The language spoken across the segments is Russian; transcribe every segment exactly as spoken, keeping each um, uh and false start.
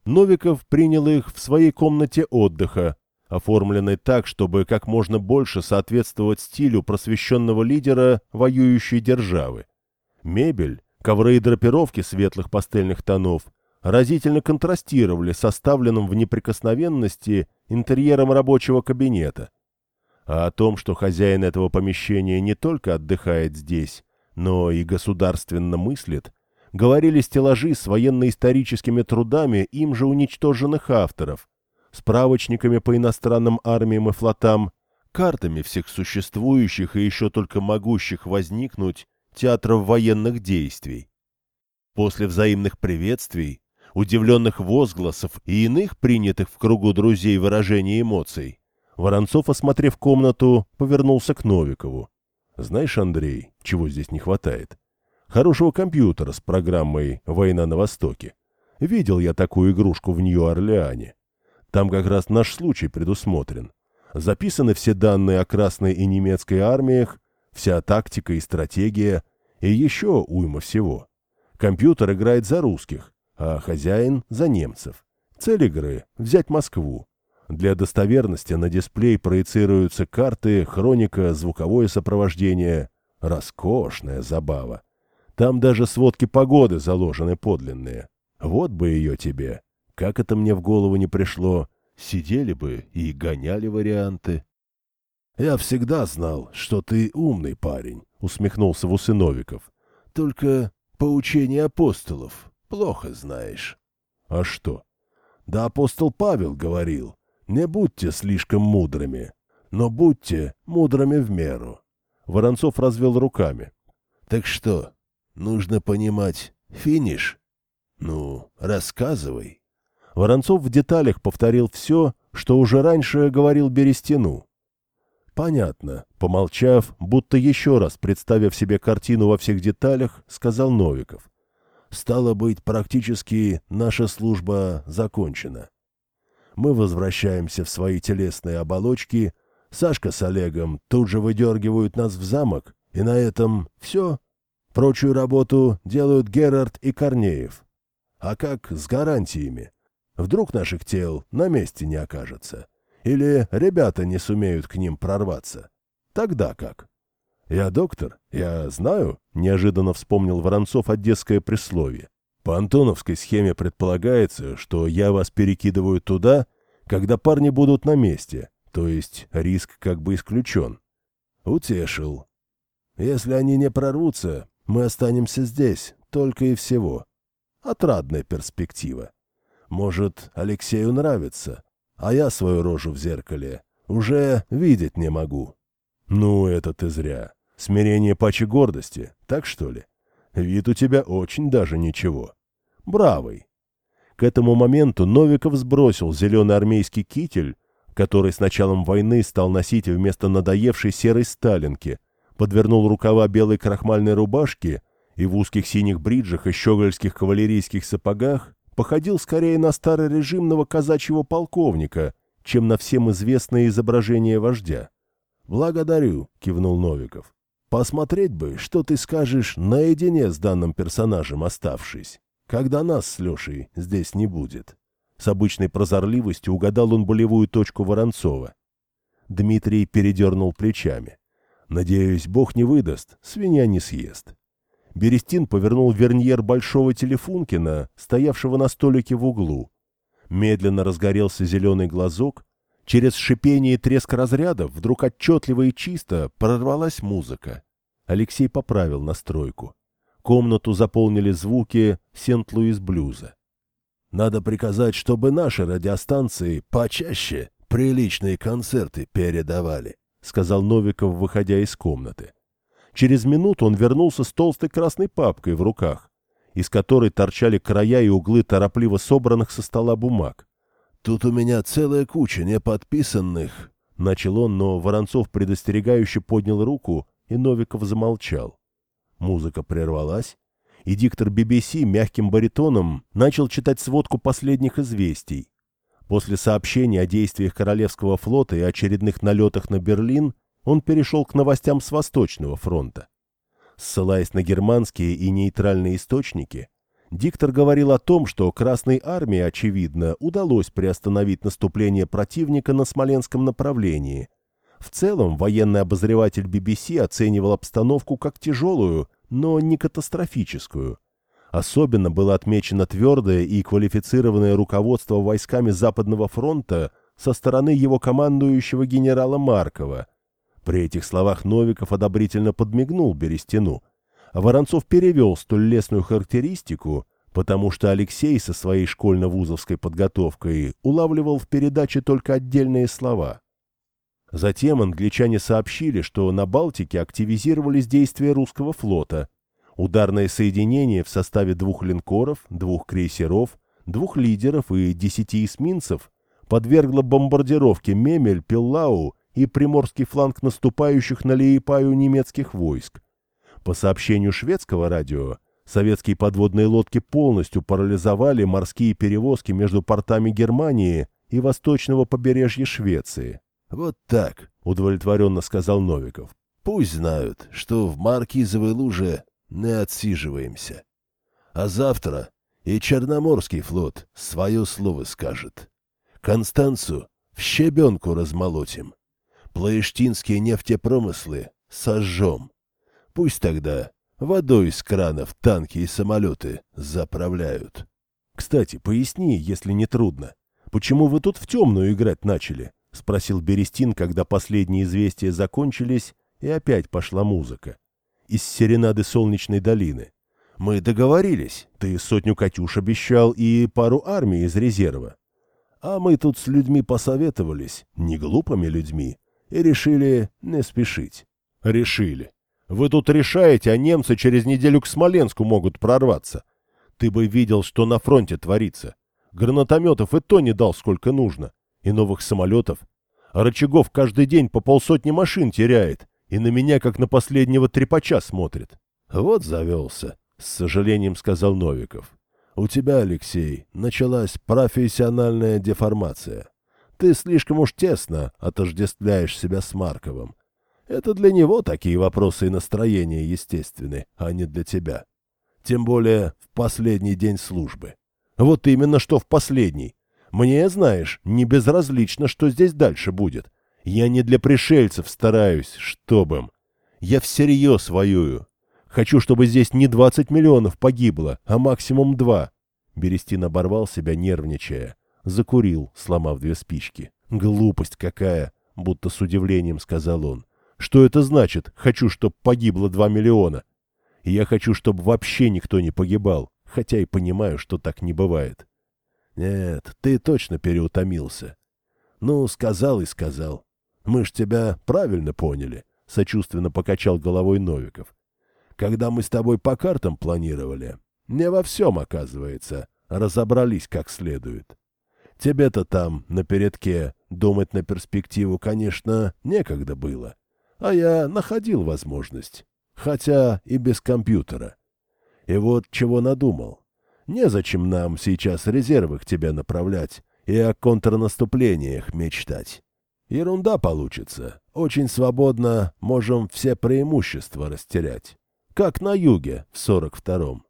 Новиков принял их в своей комнате отдыха, оформленной так, чтобы как можно больше соответствовать стилю просвещенного лидера воюющей державы. Мебель, ковры и драпировки светлых пастельных тонов разительно контрастировали с оставленным в неприкосновенности интерьером рабочего кабинета. А о том, что хозяин этого помещения не только отдыхает здесь, но и государственно мыслит, говорили стеллажи с военно-историческими трудами им же уничтоженных авторов, справочниками по иностранным армиям и флотам, картами всех существующих и еще только могущих возникнуть театров военных действий. После взаимных приветствий, удивленных возгласов и иных принятых в кругу друзей выражений эмоций, Воронцов, осмотрев комнату, повернулся к Новикову. «Знаешь, Андрей, чего здесь не хватает? Хорошего компьютера с программой «Война на Востоке». Видел я такую игрушку в Нью-Орлеане. Там как раз наш случай предусмотрен. Записаны все данные о Красной и немецкой армиях, вся тактика и стратегия, и еще уйма всего. Компьютер играет за русских, а хозяин — за немцев. Цель игры — взять Москву. Для достоверности на дисплей проецируются карты, хроника, звуковое сопровождение. Роскошная забава. Там даже сводки погоды заложены подлинные. Вот бы ее тебе. Как это мне в голову не пришло. Сидели бы и гоняли варианты. — Я всегда знал, что ты умный парень, — усмехнулся в усы Новиков. — Только поучение апостолов плохо знаешь. — А что? — Да апостол Павел говорил: не будьте слишком мудрыми, но будьте мудрыми в меру. Воронцов развел руками. — Так что, нужно понимать финиш? Ну, рассказывай. Воронцов в деталях повторил все, что уже раньше говорил Берестину. — Понятно. Помолчав, будто еще раз представив себе картину во всех деталях, сказал Новиков. — Стало быть, практически наша служба закончена. Мы возвращаемся в свои телесные оболочки, Сашка с Олегом тут же выдергивают нас в замок, и на этом все. Прочую работу делают Герард и Корнеев. А как с гарантиями? Вдруг наших тел на месте не окажется? Или ребята не сумеют к ним прорваться? Тогда как? Я доктор, я знаю, неожиданно вспомнил Воронцов одесское присловие. По антоновской схеме предполагается, что я вас перекидываю туда, когда парни будут на месте, то есть риск как бы исключен. Утешил. Если они не прорвутся, мы останемся здесь, только и всего. Отрадная перспектива. Может, Алексею нравится, а я свою рожу в зеркале уже видеть не могу. Ну, это ты зря. Смирение паче гордости, так что ли? Вид у тебя очень даже ничего. Бравый. К этому моменту Новиков сбросил зеленый армейский китель, который с началом войны стал носить вместо надоевшей серой сталинки, подвернул рукава белой крахмальной рубашки и в узких синих бриджах и щегольских кавалерийских сапогах походил скорее на старорежимного казачьего полковника, чем на всем известное изображение вождя. «Благодарю», — кивнул Новиков. «Посмотреть бы, что ты скажешь наедине с данным персонажем, оставшись, когда нас с Лешей здесь не будет». С обычной прозорливостью угадал он болевую точку Воронцова. Дмитрий передернул плечами. «Надеюсь, Бог не выдаст, свинья не съест». Берестин повернул верньер большого телефункина, стоявшего на столике в углу. Медленно разгорелся зеленый глазок. Через шипение и треск разрядов вдруг отчетливо и чисто прорвалась музыка. Алексей поправил настройку. Комнату заполнили звуки Сент-Луис-блюза. «Надо приказать, чтобы наши радиостанции почаще приличные концерты передавали», — сказал Новиков, выходя из комнаты. Через минуту он вернулся с толстой красной папкой в руках, из которой торчали края и углы торопливо собранных со стола бумаг. «Тут у меня целая куча неподписанных», — начал он, но Воронцов предостерегающе поднял руку, и Новиков замолчал. Музыка прервалась, и диктор би би си мягким баритоном начал читать сводку последних известий. После сообщения о действиях Королевского флота и очередных налетах на Берлин он перешел к новостям с Восточного фронта. Ссылаясь на германские и нейтральные источники, Диктор говорил о том, что Красной армии, очевидно, удалось приостановить наступление противника на Смоленском направлении. В целом, военный обозреватель би би си оценивал обстановку как тяжелую, но не катастрофическую. Особенно было отмечено твердое и квалифицированное руководство войсками Западного фронта со стороны его командующего генерала Маркова. При этих словах Новиков одобрительно подмигнул Берестину, а Воронцов перевел столь лестную характеристику, потому что Алексей со своей школьно-вузовской подготовкой улавливал в передаче только отдельные слова. Затем англичане сообщили, что на Балтике активизировались действия русского флота. Ударное соединение в составе двух линкоров, двух крейсеров, двух лидеров и десяти эсминцев подвергло бомбардировке Мемель, Пиллау и приморский фланг наступающих на Лиепаю немецких войск. По сообщению шведского радио, советские подводные лодки полностью парализовали морские перевозки между портами Германии и восточного побережья Швеции. «Вот так», — удовлетворенно сказал Новиков. «Пусть знают, что в Маркизовой луже не отсиживаемся. А завтра и Черноморский флот свое слово скажет. Констанцу в щебенку размолотим. Плоештинские нефтепромыслы сожжем. Пусть тогда водой из кранов танки и самолеты заправляют». «Кстати, поясни, если не трудно, почему вы тут в темную играть начали?» — спросил Берестин, когда последние известия закончились, и опять пошла музыка. Из серенады Солнечной долины. «Мы договорились. Ты сотню «Катюш» обещал и пару армий из резерва. А мы тут с людьми посоветовались, не глупыми людьми, и решили не спешить». «Решили. Вы тут решаете, а немцы через неделю к Смоленску могут прорваться. Ты бы видел, что на фронте творится. Гранатометов и то не дал, сколько нужно. И новых самолетов. А Рычагов каждый день по полсотни машин теряет, и на меня, как на последнего трепача, смотрит». «Вот завелся», — с сожалением сказал Новиков. «У тебя, Алексей, началась профессиональная деформация. Ты слишком уж тесно отождествляешь себя с Марковым. Это для него такие вопросы и настроения естественны, а не для тебя. Тем более в последний день службы». «Вот именно что в последний. Мне, знаешь, не безразлично, что здесь дальше будет. Я не для пришельцев стараюсь, чтоб им. Я всерьез воюю. Хочу, чтобы здесь не двадцать миллионов погибло, а максимум два». Берестин оборвал себя, нервничая. Закурил, сломав две спички. «Глупость какая!» — будто с удивлением сказал он. «Что это значит? Хочу, чтоб погибло два миллиона. Я хочу, чтобы вообще никто не погибал, хотя и понимаю, что так не бывает». «Нет, ты точно переутомился. Ну, сказал и сказал. Мы ж тебя правильно поняли», — сочувственно покачал головой Новиков. «Когда мы с тобой по картам планировали, не во всем, оказывается, разобрались как следует. Тебе-то там, на передке, думать на перспективу, конечно, некогда было. А я находил возможность, хотя и без компьютера. И вот чего надумал. Незачем нам сейчас резервы к тебе направлять и о контрнаступлениях мечтать. Ерунда получится. Очень свободно можем все преимущества растерять. Как на юге в сорок втором.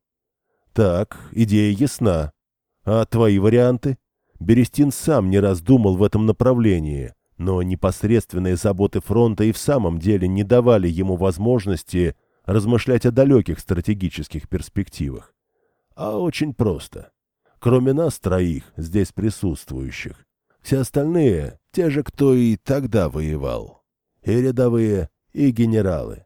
Так, идея ясна. А твои варианты? Берестин сам не раз думал в этом направлении, но непосредственные заботы фронта и в самом деле не давали ему возможности размышлять о далеких стратегических перспективах. А очень просто. Кроме нас троих, здесь присутствующих, все остальные — те же, кто и тогда воевал. И рядовые, и генералы.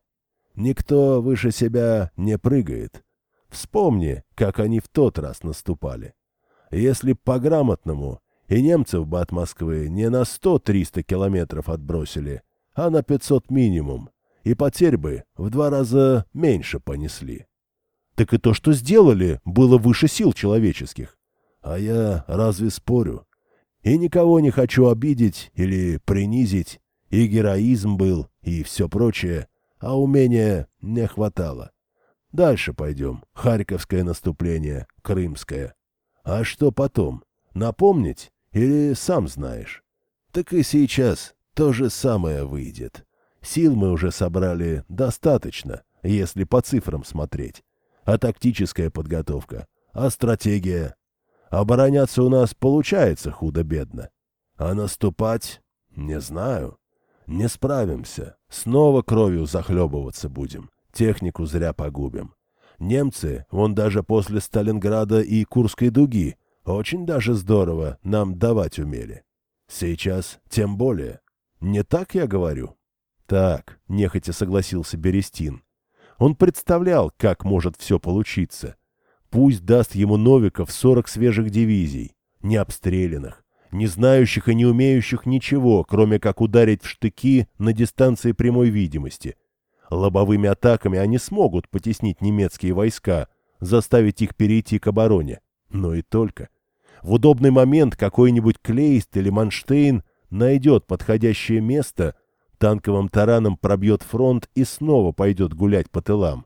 Никто выше себя не прыгает. Вспомни, как они в тот раз наступали. Если по-грамотному, и немцев бы от Москвы не на сто-триста километров отбросили, а на пятьсот минимум, и потерь бы в два раза меньше понесли. Так и то, что сделали, было выше сил человеческих. А я разве спорю? И никого не хочу обидеть или принизить. И героизм был, и все прочее, а умения не хватало. Дальше пойдем. Харьковское наступление, Крымское. А что потом? Напомнить? Или сам знаешь? Так и сейчас то же самое выйдет. Сил мы уже собрали достаточно, если по цифрам смотреть. А тактическая подготовка А стратегия? Обороняться у нас получается худо-бедно. А наступать? Не знаю. Не справимся. Снова кровью захлебываться будем. Технику зря погубим. Немцы, вон даже после Сталинграда и Курской дуги, очень даже здорово нам давать умели. Сейчас тем более. Не так я говорю? Так, нехотя согласился Берестин. Он представлял, как может все получиться. Пусть даст ему Новиков сорок свежих дивизий, не обстрелянных, не знающих и не умеющих ничего, кроме как ударить в штыки на дистанции прямой видимости. Лобовыми атаками они смогут потеснить немецкие войска, заставить их перейти к обороне. Но и только. В удобный момент какой-нибудь Клейст или Манштейн найдет подходящее место, танковым тараном пробьет фронт и снова пойдет гулять по тылам.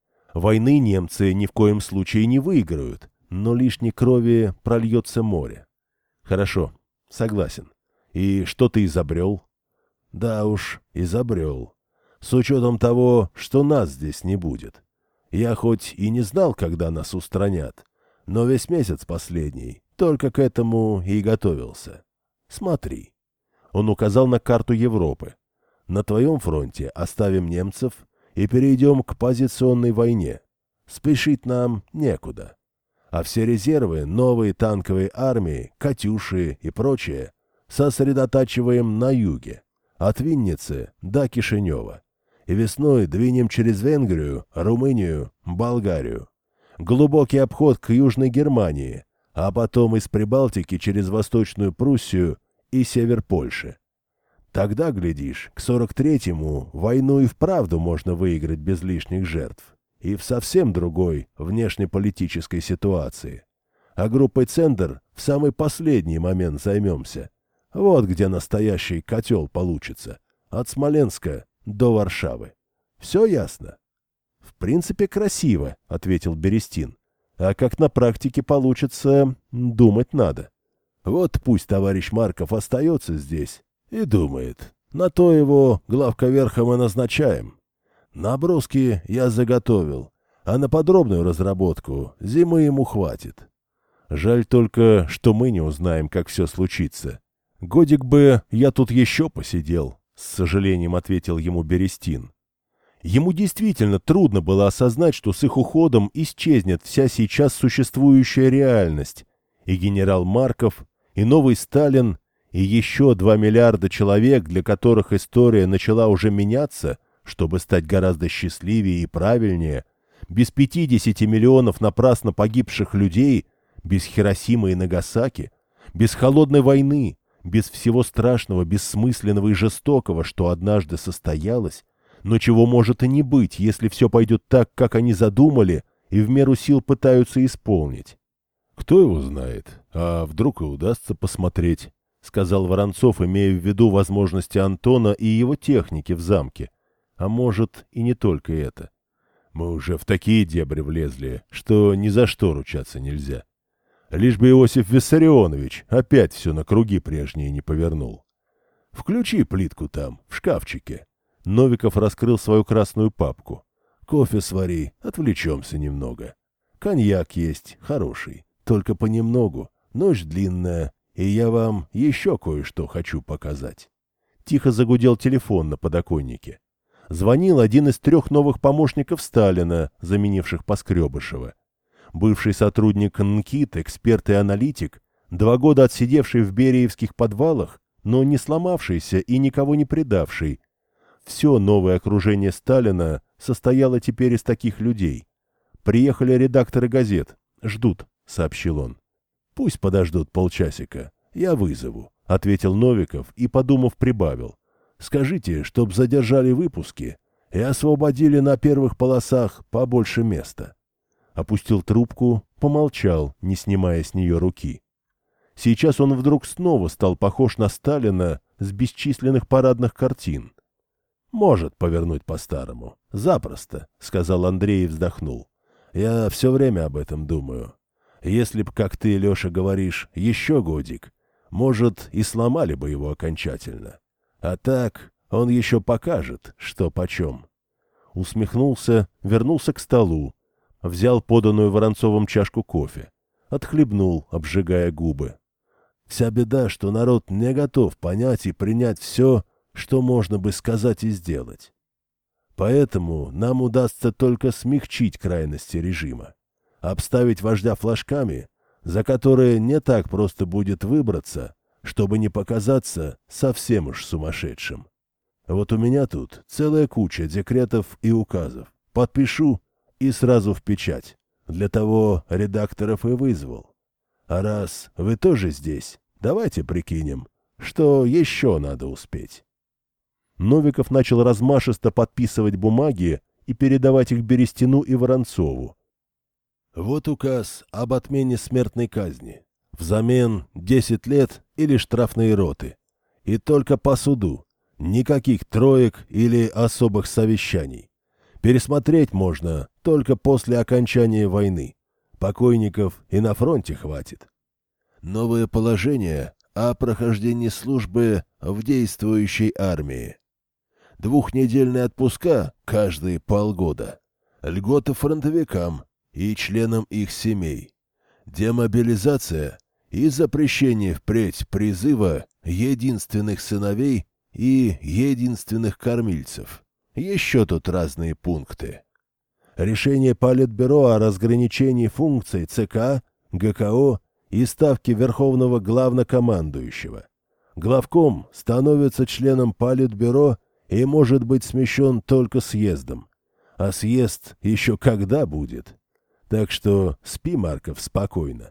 Войны немцы ни в коем случае не выиграют, но лишней крови прольется море. Хорошо, согласен. И что ты изобрел? Да уж, изобрел. С учетом того, что нас здесь не будет. Я хоть и не знал, когда нас устранят, но весь месяц последний только к этому и готовился. Смотри. Он указал на карту Европы. На твоем фронте оставим немцев и перейдем к позиционной войне. Спешить нам некуда. А все резервы, новые танковые армии, «Катюши» и прочее сосредотачиваем на юге, от Винницы до Кишинева. И весной двинем через Венгрию, Румынию, Болгарию. Глубокий обход к Южной Германии, а потом из Прибалтики через Восточную Пруссию и север Польши. Тогда, глядишь, к сорок третьему войну и вправду можно выиграть без лишних жертв. И в совсем другой внешнеполитической ситуации. А группой «Центр» в самый последний момент займемся. Вот где настоящий котел получится. От Смоленска до Варшавы. Все ясно? — В принципе, красиво, — ответил Берестин. А как на практике получится, думать надо. Вот пусть товарищ Марков остается здесь и думает. На то его главковерхом и назначаем. Наброски я заготовил, а на подробную разработку зимы ему хватит. Жаль только, что мы не узнаем, как все случится. Годик бы я тут еще посидел, — с сожалением ответил ему Берестин. Ему действительно трудно было осознать, что с их уходом исчезнет вся сейчас существующая реальность. И генерал Марков, и новый Сталин, и еще два миллиарда человек, для которых история начала уже меняться, чтобы стать гораздо счастливее и правильнее, без пятидесяти миллионов напрасно погибших людей, без Хиросимы и Нагасаки, без холодной войны, без всего страшного, бессмысленного и жестокого, что однажды состоялось, но чего может и не быть, если все пойдет так, как они задумали, и в меру сил пытаются исполнить. «Кто его знает? А вдруг и удастся посмотреть», — сказал Воронцов, имея в виду возможности Антона и его техники в замке. А может, и не только это. Мы уже в такие дебри влезли, что ни за что ручаться нельзя. Лишь бы Иосиф Виссарионович опять все на круги прежние не повернул. Включи плитку там, в шкафчике. Новиков раскрыл свою красную папку. Кофе свари, отвлечемся немного. Коньяк есть, хороший, только понемногу. Ночь длинная, и я вам еще кое-что хочу показать. Тихо загудел телефон на подоконнике. Звонил один из трех новых помощников Сталина, заменивших Поскребышева. Бывший сотрудник НКИД, эксперт и аналитик, два года отсидевший в бериевских подвалах, но не сломавшийся и никого не предавший. Все новое окружение Сталина состояло теперь из таких людей. Приехали редакторы газет. «Ждут», — сообщил он. «Пусть подождут полчасика. Я вызову», — ответил Новиков и, подумав, прибавил. «Скажите, чтоб задержали выпуски и освободили на первых полосах побольше места». Опустил трубку, помолчал, не снимая с нее руки. Сейчас он вдруг снова стал похож на Сталина с бесчисленных парадных картин. «Может повернуть по-старому. Запросто», — сказал Андрей и вздохнул. «Я все время об этом думаю. Если б, как ты, Леша, говоришь, еще годик, может, и сломали бы его окончательно. А так он еще покажет, что почем». Усмехнулся, вернулся к столу. взял поданную Воронцовым чашку кофе. Отхлебнул, обжигая губы. Вся беда, что народ не готов понять и принять все, что можно бы сказать и сделать. Поэтому нам удастся только смягчить крайности режима, обставить вождя флажками, за которые не так просто будет выбраться, чтобы не показаться совсем уж сумасшедшим. Вот у меня тут целая куча декретов и указов. Подпишу и сразу в печать. Для того редакторов и вызвал. А раз вы тоже здесь, давайте прикинем, что еще надо успеть. Новиков начал размашисто подписывать бумаги и передавать их Берестину и Воронцову. Вот указ об отмене смертной казни. Взамен десять лет или штрафные роты. И только по суду. Никаких троек или особых совещаний. Пересмотреть можно только после окончания войны. Покойников и на фронте хватит. Новое положение о прохождении службы в действующей армии. Двухнедельные отпуска каждые полгода. Льготы фронтовикам и членам их семей. Демобилизация и запрещение впредь призыва единственных сыновей и единственных кормильцев. Еще тут разные пункты. Решение Политбюро о разграничении функций ЦК, ГКО и ставки Верховного Главнокомандующего. Главком становится членом Политбюро и может быть смещен только съездом. А съезд еще когда будет? Так что спи, Марков, спокойно.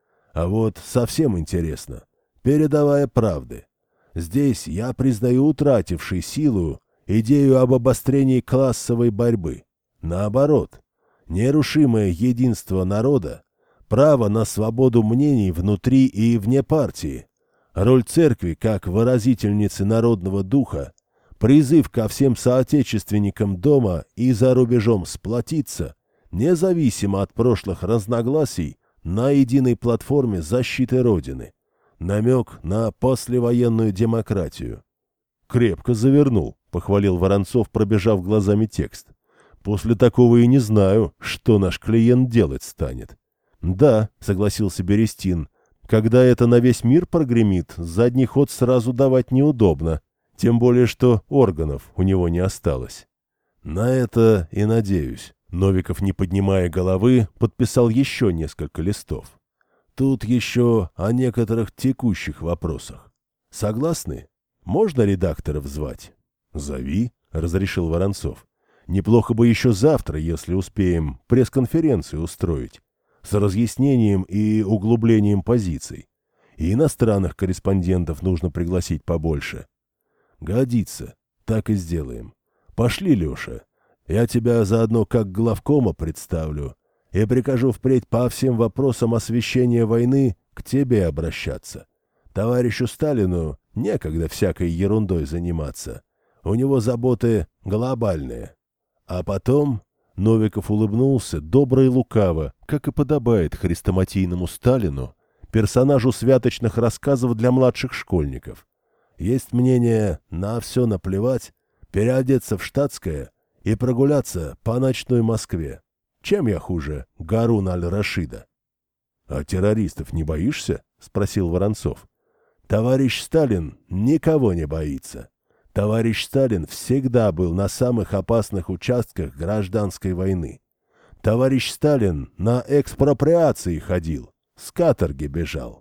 А вот совсем интересно. Передовая правды. Здесь я признаю утратившей силу идею об обострении классовой борьбы. Наоборот, нерушимое единство народа, право на свободу мнений внутри и вне партии, роль церкви как выразительницы народного духа, призыв ко всем соотечественникам дома и за рубежом сплотиться, независимо от прошлых разногласий, на единой платформе защиты Родины. Намек на послевоенную демократию. «Крепко завернул», — похвалил Воронцов, пробежав глазами текст. «После такого и не знаю, что наш клиент делать станет». «Да», — согласился Берестин, — «когда это на весь мир прогремит, задний ход сразу давать неудобно, тем более что органов у него не осталось». «На это и надеюсь». Новиков, не поднимая головы, подписал еще несколько листов. «Тут еще о некоторых текущих вопросах. Согласны? Можно редакторов звать?» «Зови», — разрешил Воронцов. «Неплохо бы еще завтра, если успеем, пресс-конференцию устроить, с разъяснением и углублением позиций. И иностранных корреспондентов нужно пригласить побольше». «Годится. Так и сделаем. Пошли, Леша. Я тебя заодно как главкома представлю и прикажу впредь по всем вопросам освещения войны к тебе обращаться. Товарищу Сталину некогда всякой ерундой заниматься. У него заботы глобальные. А потом...» Новиков улыбнулся добро и лукаво, как и подобает хрестоматийному Сталину, персонажу святочных рассказов для младших школьников. «Есть мнение на все наплевать, переодеться в штатское и прогуляться по ночной Москве. Чем я хуже Гарун аль-Рашида?» «А террористов не боишься?» — спросил Воронцов. «Товарищ Сталин никого не боится. Товарищ Сталин всегда был на самых опасных участках гражданской войны. Товарищ Сталин на экспроприации ходил, с каторги бежал.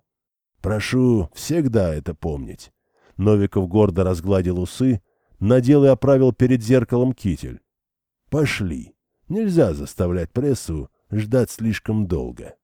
Прошу всегда это помнить». Новиков гордо разгладил усы, надел и оправил перед зеркалом китель. «Пошли. Нельзя заставлять прессу ждать слишком долго».